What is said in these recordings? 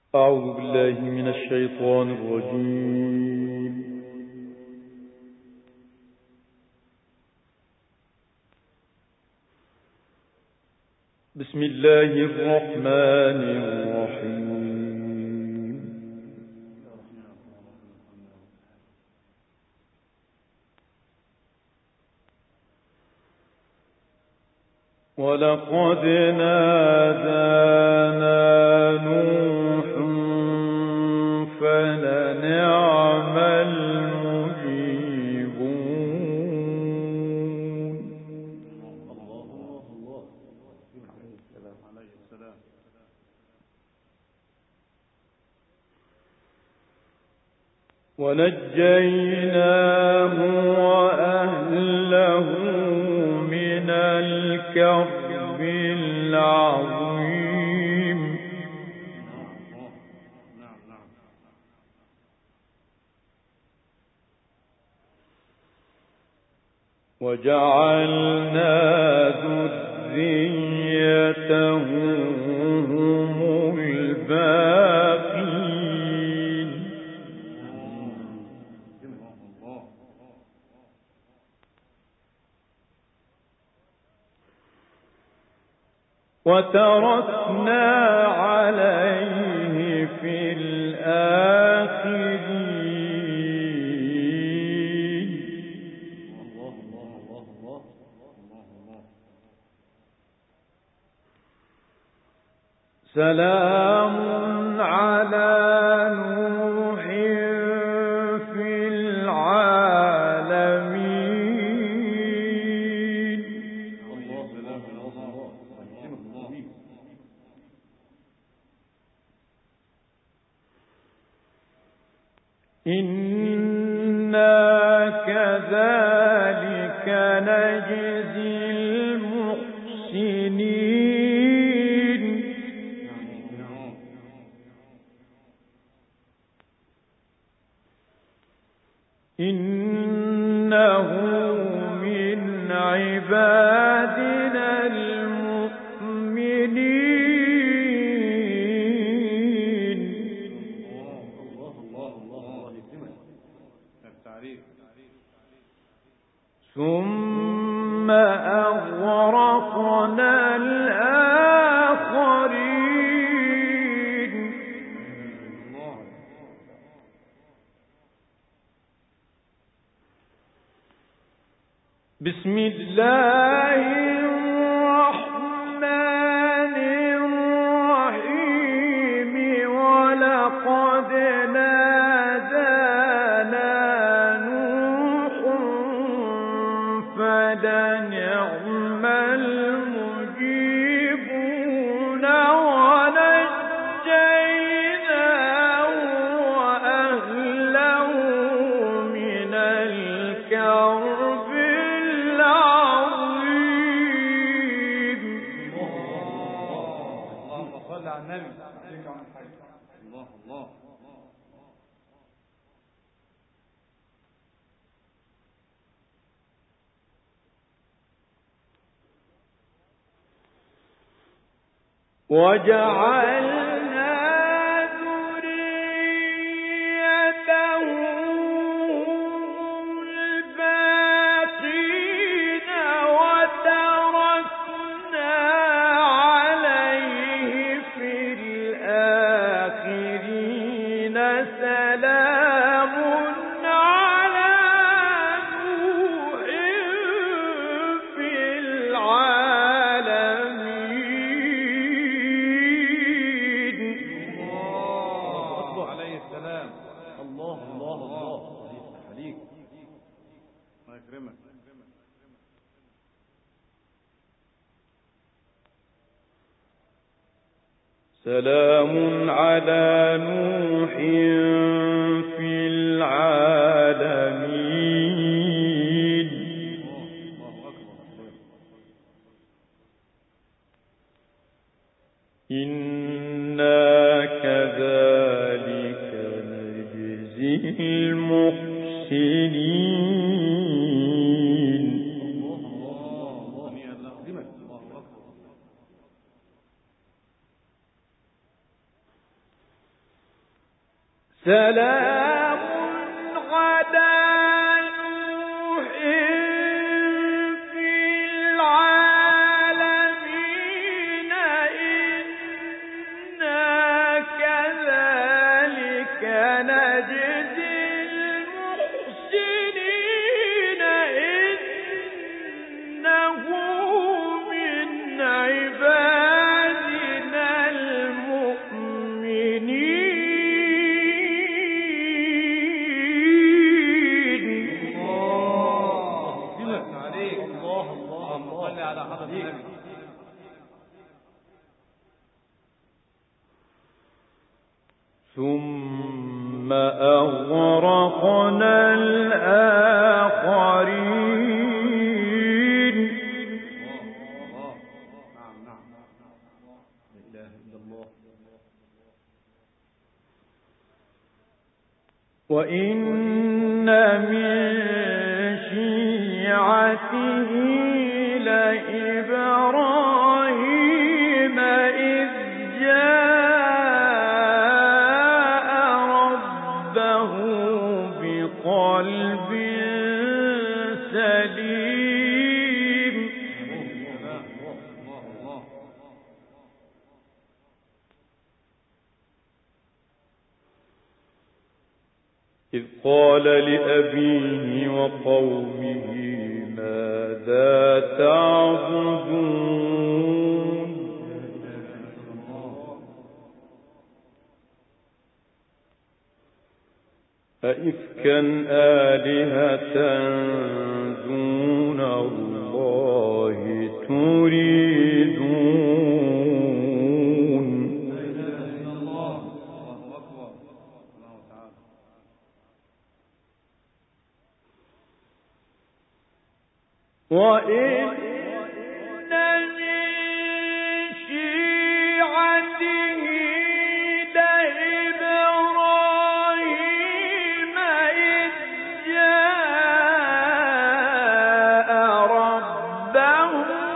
أعوذ بالله من الشيطان الرجيم. بسم الله الرحمن الرحيم. ولقد نادانا نوح فلنعم المجيبون. ونجيناه وأهله من الكرب العظيم. وجعلنا ذريته هم الباقين. وتركنا عليه في الآخرين. سلام على نوح في العالمين. إنا كذلك نجزي المحسنين. إنه من عبادنا المؤمنين. ثم أغرقنا الآخرين. بسم الله الرحمن الرحيم. ولقد نادانا نوح فلنعم المجيبون. ونجيناه وأهله من الكرب العظيم. اللهم صل على النبي. الله الله. وجعلنا ذريته هم الباقين. وتركنا عليه في الآخرين. سلام على نوح في العالمين. عليه السلام. الله الله الله. عليك. الله يكرمك. سلام على نوح في العالمين. إنا كذلك نجزي المحسنين. سلام على نوح في العالمين إنا كذلك نجزي المحسنين إنه من عبادنا المؤمنين. ثم أغرقنا الآخرين. وإن من شيعته لإبراهيم إذ جاء ربه بقلب سليم. إذ قال لأبيه وقومه ماذا تعبدون أئفكا آلهة دون الله تريدون. وإن من شيعته لإبراهيم إذ جاء ربه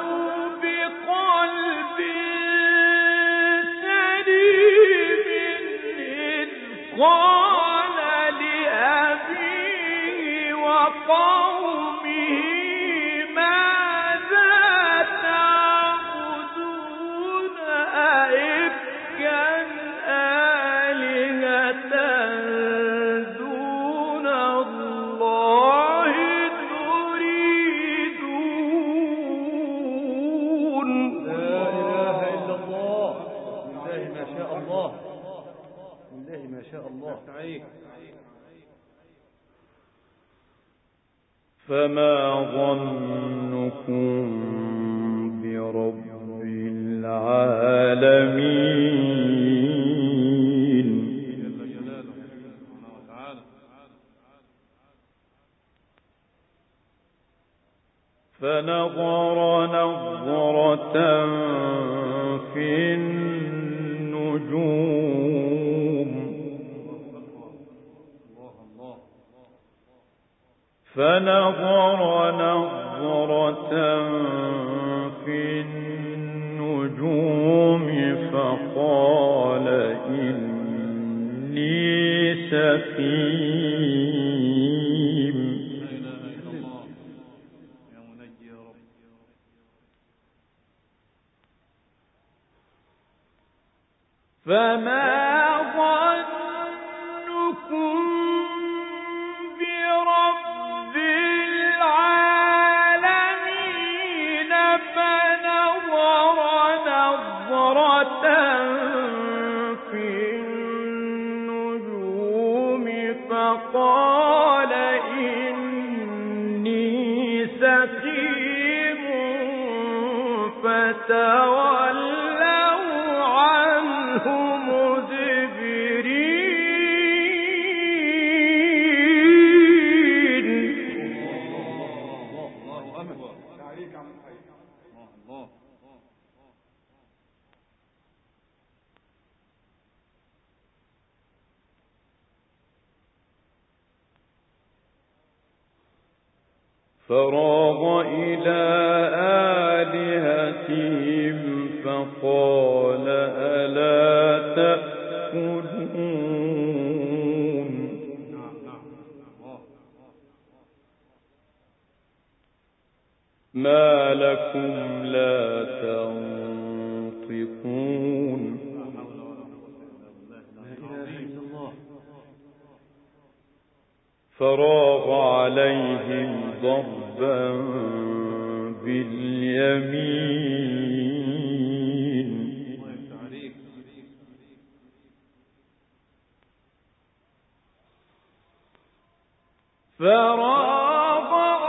بقلب سليم إذ قال لأبيه وقومه فما ظنكم برب العالمين. فنظر نظرة في النجوم فقال إني سقيم. فما ظنكم برب العالمين. فنظر نظرة في النجوم فقال إني سقيم. فتولوا عنه مدبرين. فراغ إلى آلهتهم فقال ألا تأكلون. فراغ عليهم ضربا باليمين فراغ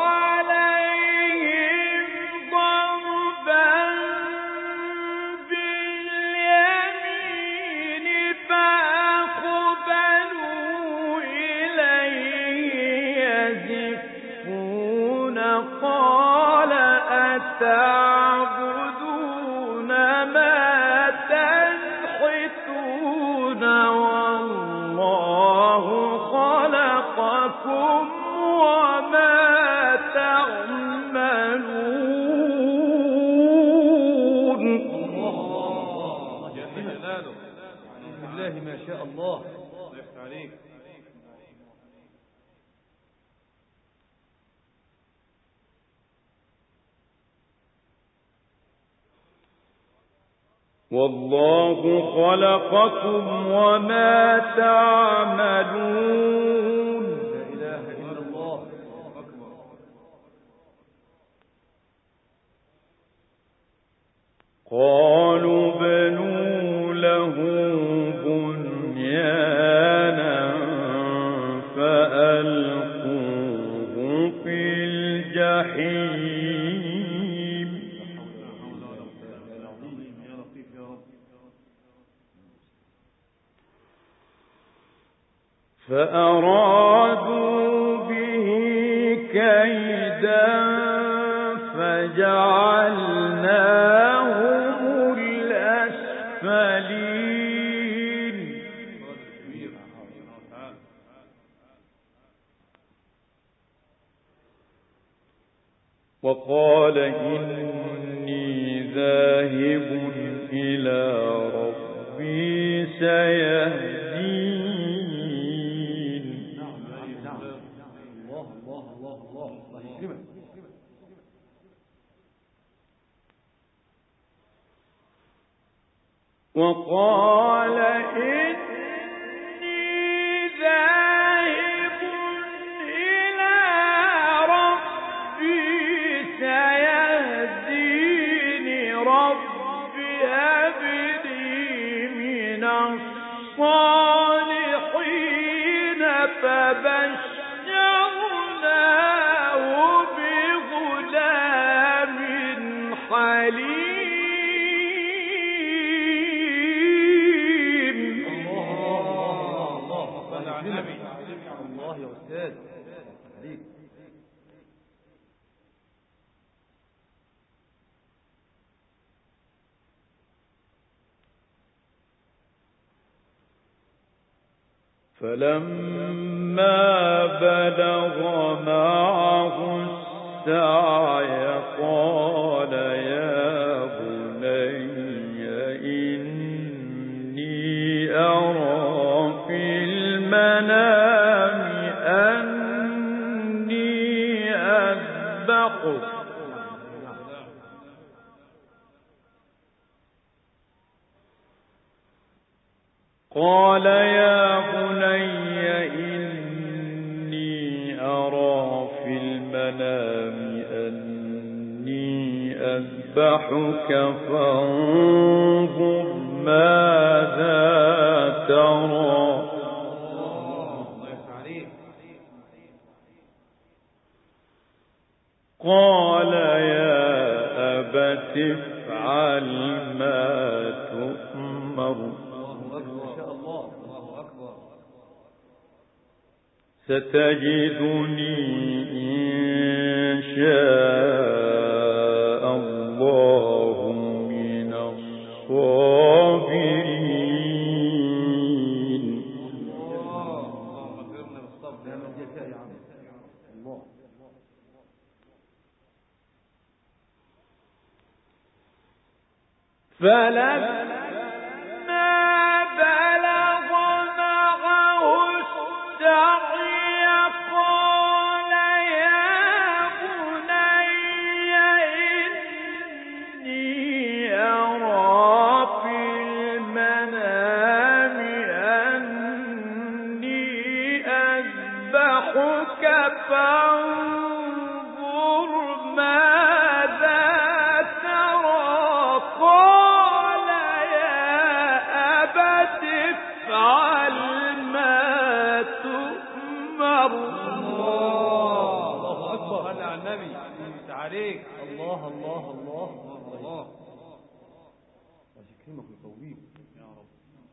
عليهم ضربا باليمين فأقبلوا إليه يزفون قال أتعبدون ما تنحتون والله خلقكم وما تعملون. الله جل جلاله. بسم الله ما شاء الله. الله يفتح عليك. والله خلقكم وما تعملون. لا إله إلا الله. أكبر. قالوا بنوا له بنيانا فألقوه في الجحيم فأرادوا به كيدا فجعلناهم الأسفلين. وقال إني ذاهب إلى ربي سيهدين. وقال إني ذاهب إلى ربي سيهدين رب هب لي من الصالحين فبشرناه بغلام حليم. الله يا أستاذ. فلما بلغ معه السعي قال يا بني إني أرى في المنام أني أذبحك قال يا بني إني أرى في المنام أني أذبحك فانظر ماذا ترى. قال يا أبت افعل ما تؤمر ستجدني إن شاء الله من الصابرين. فلما بلغ معه السعي قال يا بني إني أرى في المنام أني أذبحك فانظر ماذا ترى قال يا أبت افعل ما تؤمر. الله أكبر. صلى على النبي عليك. الله الله الله الله. الله يكرمك ويقويك يا رب.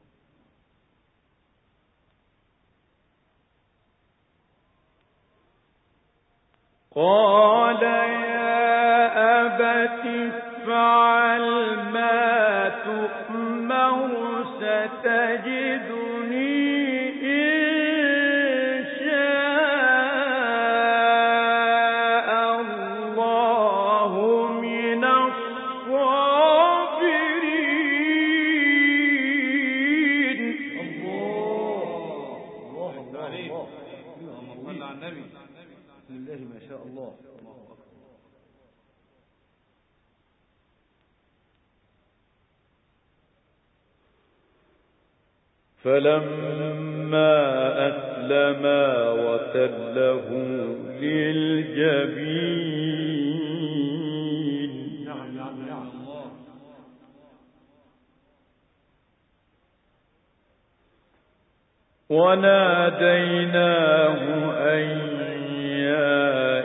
قال يا أبت افعل ما تؤمر ستجدني إن شاء الله من الصابرين. الله عليك. اللهم صل على النبي. بسم الله ما شاء الله. فلما أسلما وتله للجبين وناديناه أن يا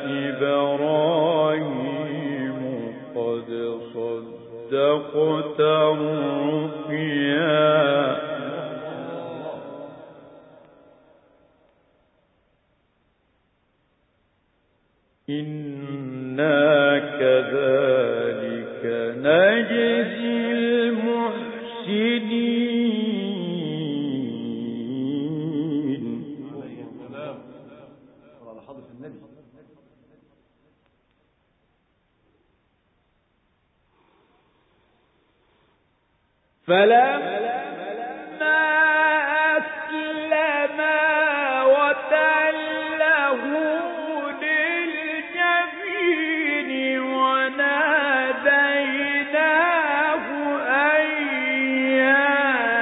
إبراهيم قد صدقت الرؤيا إنا كذلك نجزي المحسنين. على حضرة النبي. فلما أسلما وتله للجبين وناديناه أن يا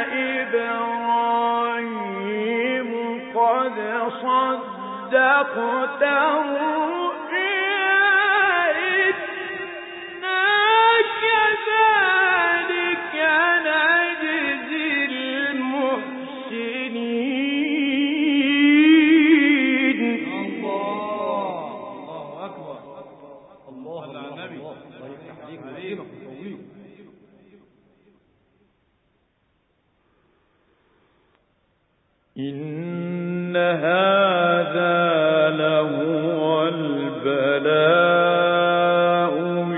إبراهيم قد صدقت إن هذا لهو البلاء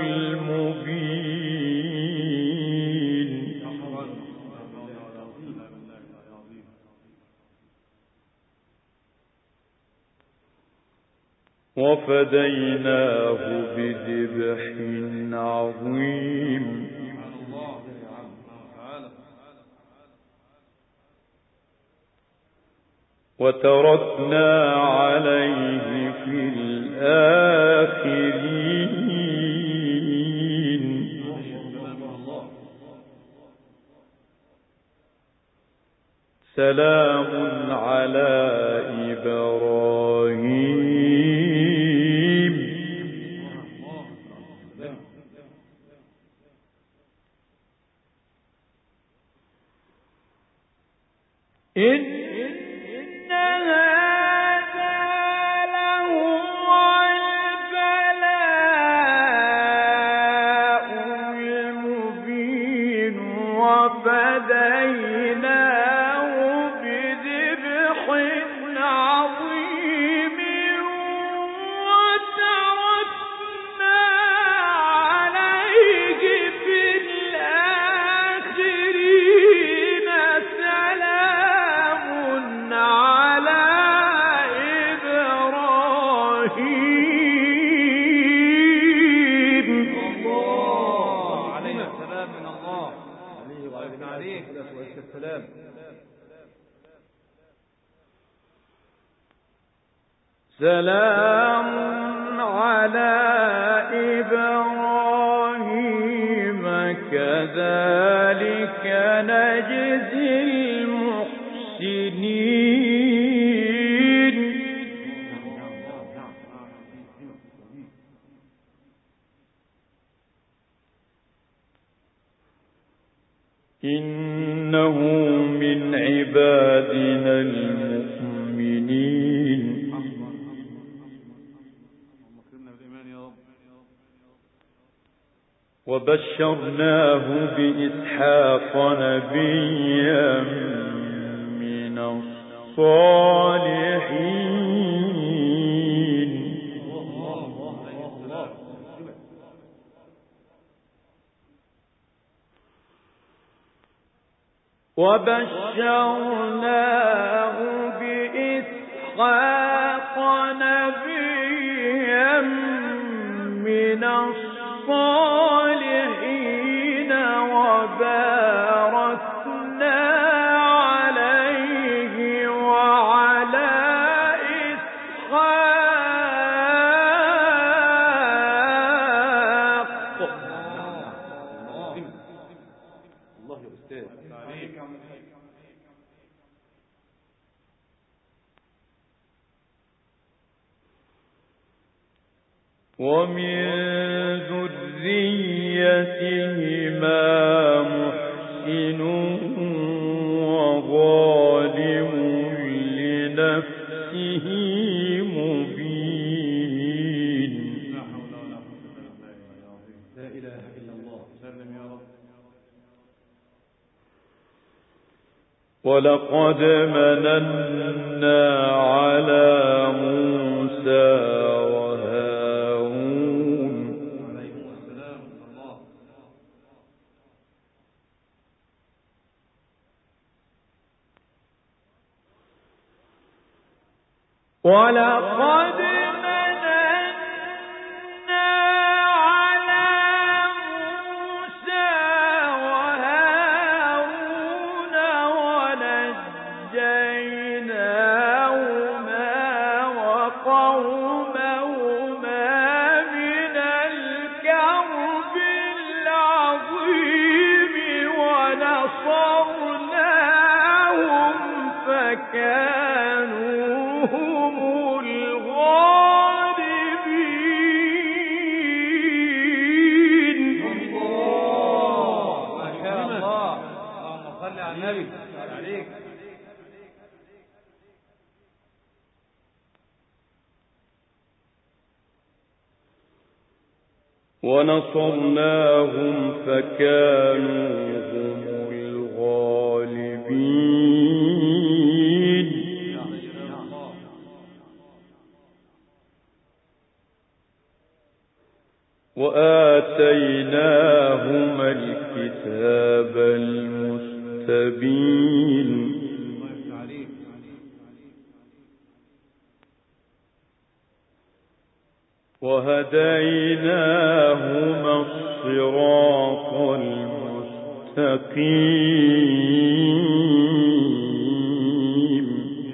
المبين. وفديناه بذبح عظيم وتركنا عليه في الآخرين. سلام على إبراهيم إن هذا لهو البلاء المبين وفديناه بذبح عظيم وتركنا عليه في الآخرين. سلام على إبراهيم. الله عليه السلام من الله عليه وعلى عليه السلام. سلام على إبراهيم كذلك نجزي المحسنين. إنه من عبادنا المؤمنين وبشرناه بإسحاق نبيا من الصالحين وبشرناه بإسحاق نبيا من الصالحين وباركنا عليه وعلى إسحاق. الله يا أستاذ ومن ذريتهما محسن وظالم لنفسه مبين لا إله إلا الله سلم يا رب. ولقد مننا على موسى ولقد مننا على موسى وهارون ونجيناهما وقومهما من الكرب العظيم ونصرناهم فكانوا هم الغالبين. الله ما شاء الله. اللهم صل على النبي عليك. ونصرناهم فكانوا هم الغالبين وآتيناهما الكتاب المستبين وهديناهما الصراط المستقيم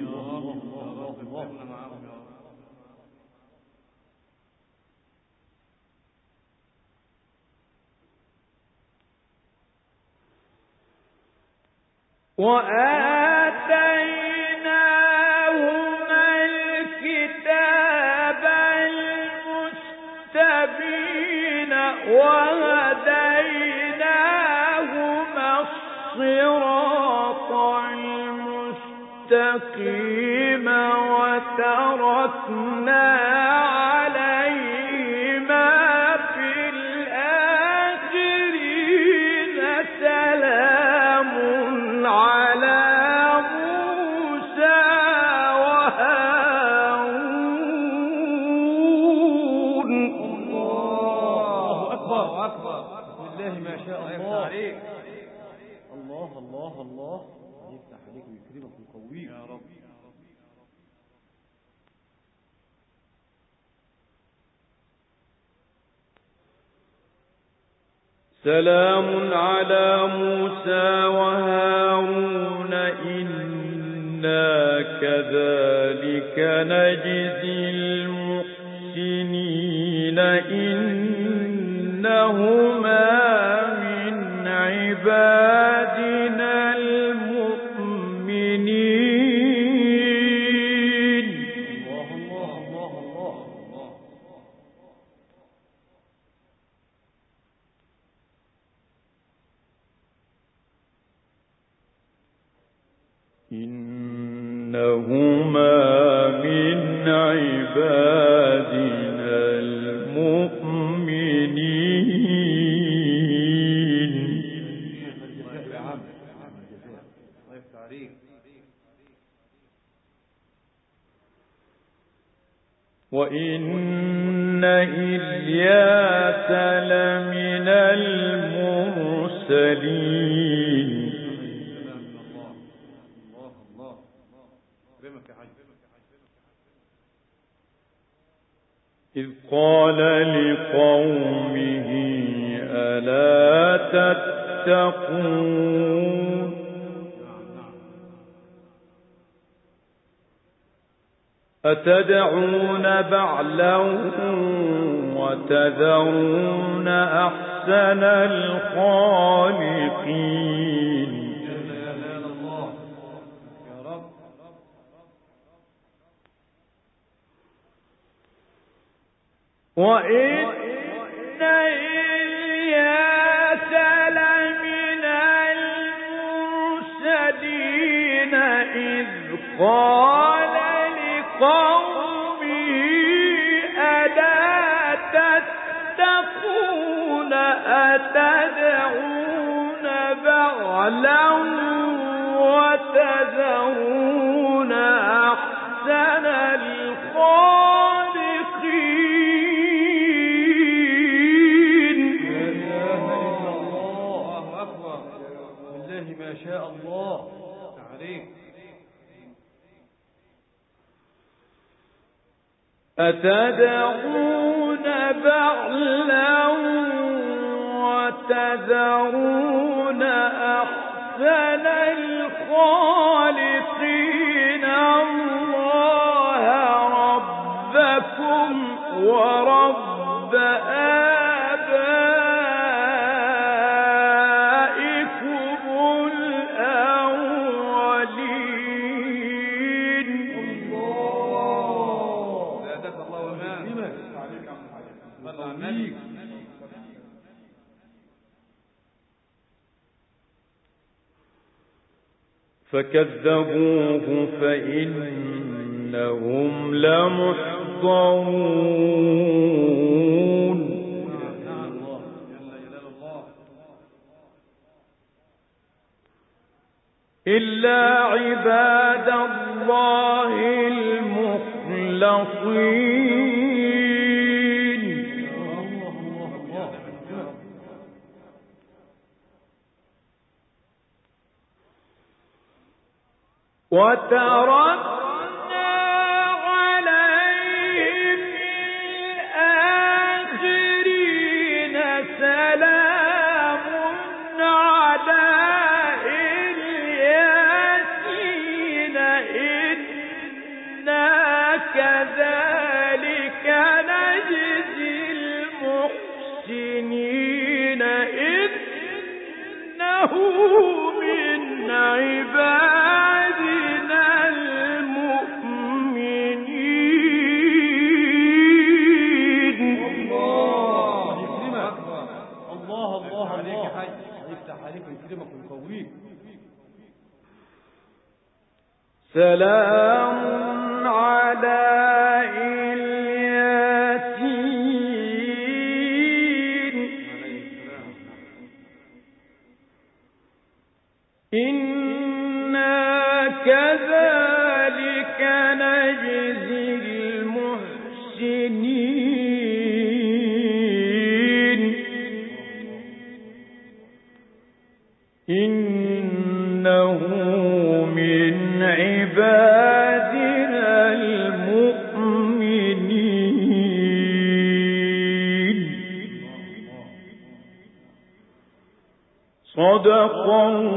وآتيناهما الكتاب المستبين وهديناهما الصراط المستقيم وتركنا عليهما في الآخرين سلام على موسى وهارون. الله أكبر أكبر. بسم الله ما شاء الله عليك. الله الله الله يفتح عليك ويكرمك ويقويك يا رب. سلام على موسى وهارون إنا كذلك نجزي المحسنين إنهما من عبادنا المؤمنين. الله الله الله الله الله. إنهما من عبادنا المؤمنين. وإن إلياس لمن المرسلين. إذ قال لقومه ألا تتقون أتدعون بعلا وتذرون أحسن الخالقين. وإن إلياس لمن المرسلين إذ قال لقومه ألا تتقون أتدعون بعلا وتذرون أحسن الخالقين. الله أكبر. بالله ما شاء الله عليك. أتدعون بعلا وتذرون أحسن الخالقين الله ربكم ورب آبائكم الأولين. فكذبوه فإنهم لمحضرون إلا عباد الله المخلصين. وتركنا عليهم الآخرين سلام على الياسين إنا كذلك نجزي المحسنين إنه من عبادنا المؤمنين. الله يكرمك. الله الله الله يفتح عليك ويكرمك ويقويك. سلام على الياسين إنا كذلك نجزي المحسنين إنه من عبادنا المؤمنين. صدق